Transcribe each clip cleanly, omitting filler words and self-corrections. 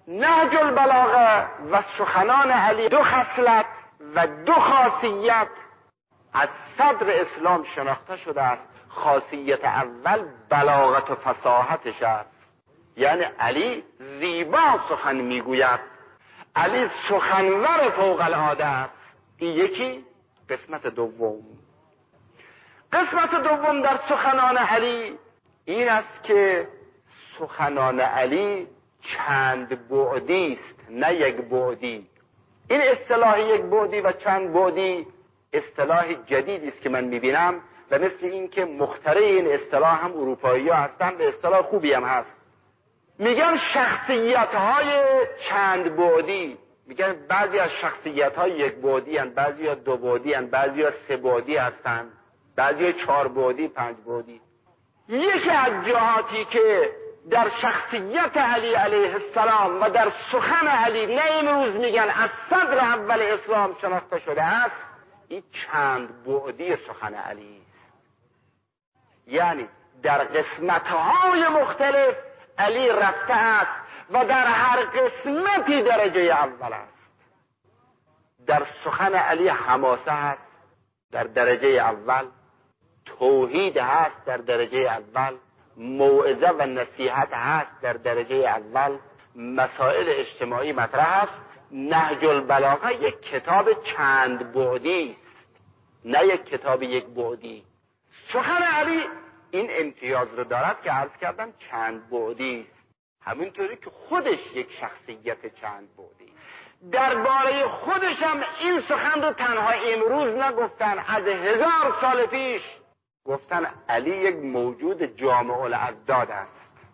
نهج البلاغه و سخنان علی دو خصلت و دو خاصیت از صدر اسلام شناخته شده است. خاصیت اول بلاغت و فصاحتش است، یعنی علی زیبا سخن میگوید، علی سخنور فوق العاده است. این یکی قسمت دوم. قسمت دوم در سخنان علی این است که سخنان علی چند بعدی است، نه یک بعدی. این اصطلاح یک بعدی و چند بعدی اصطلاح جدیدی است که من میبینم و مثل این که مخترع این اصطلاح هم اروپایی ها هستند و اصطلاح خوبی هم هست. میگن شخصیت های چند بعدی، میگن بعضی از شخصیت های یک بعدی هستند، بعضی ها دو بعدی هستند، بعضی ها سه بعدی هستند، بعضی ها 4 بعدی 5 بعدی. یکی از جهاتی که در شخصیت علی علیه السلام و در سخن علی نه امروز میگن از صدر اول اسلام شناخته شده است، این چند بعدی سخن علی است. یعنی در قسمت‌های مختلف علی رفته است و در هر قسمتی درجه اول است. در سخن علی حماسه هست در درجه اول، توحید هست در درجه اول، موعظه و نصیحت هست در درجه اول، مسائل اجتماعی مطرح است. نهج البلاغه یک کتاب چند بعدی است، نه یک کتاب یک بعدی. سخن علی این امتیاز رو دارد که عرض کردم چند بعدی است، همینطوری که خودش یک شخصیت چند بعدی. درباره خودش هم این سخن رو تنها امروز نگفتن، از 1000 سال پیش گفتن علی یک موجود جامع الاضداد است،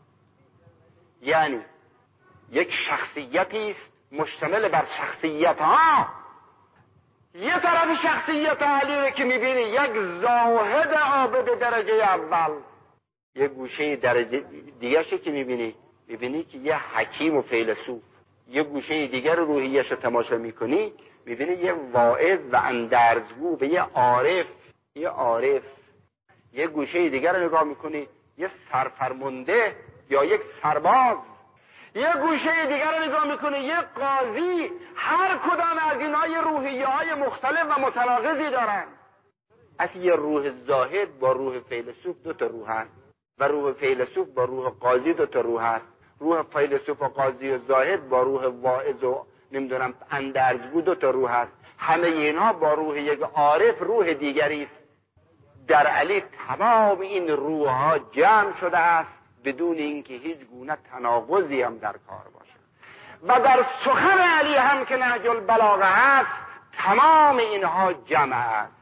یعنی یک شخصیتی است مشتمل بر شخصیت ها. یه طرف شخصیت علی رو که میبینی یک زاهد عابد درجه اول، یه گوشه درجه دیگه شو که میبینی که یه حکیم و فیلسوف، یه گوشه دیگر روحیش رو تماشا میکنی میبینی یه واعظ و اندرزگو و یه عارف. یه گوشه دیگر رو نگاه میکنی یه سرفرمانده یا یک سرباز، یه گوشه دیگر رو نگاه میکنی یه قاضی. هر کدام از اینها یه روحیه های مختلف و متناقضی دارن. اصلا یه روح زاهد با روح فیلسوف 2 تا روح هست و روح فیلسوف با روح قاضی 2 تا روح هست. روح فیلسوف و قاضی و زاهد با روح واعظ و نمیدونم اندرزگو 2 تا روح هست. همه اینا با روح یک عارف روح دیگری است. در علی تمام این روح ها جمع شده است بدون اینکه هیچ گونه تناقضی هم در کار باشه. و در سخن علی هم که نهج البلاغه هست تمام اینها جمع است.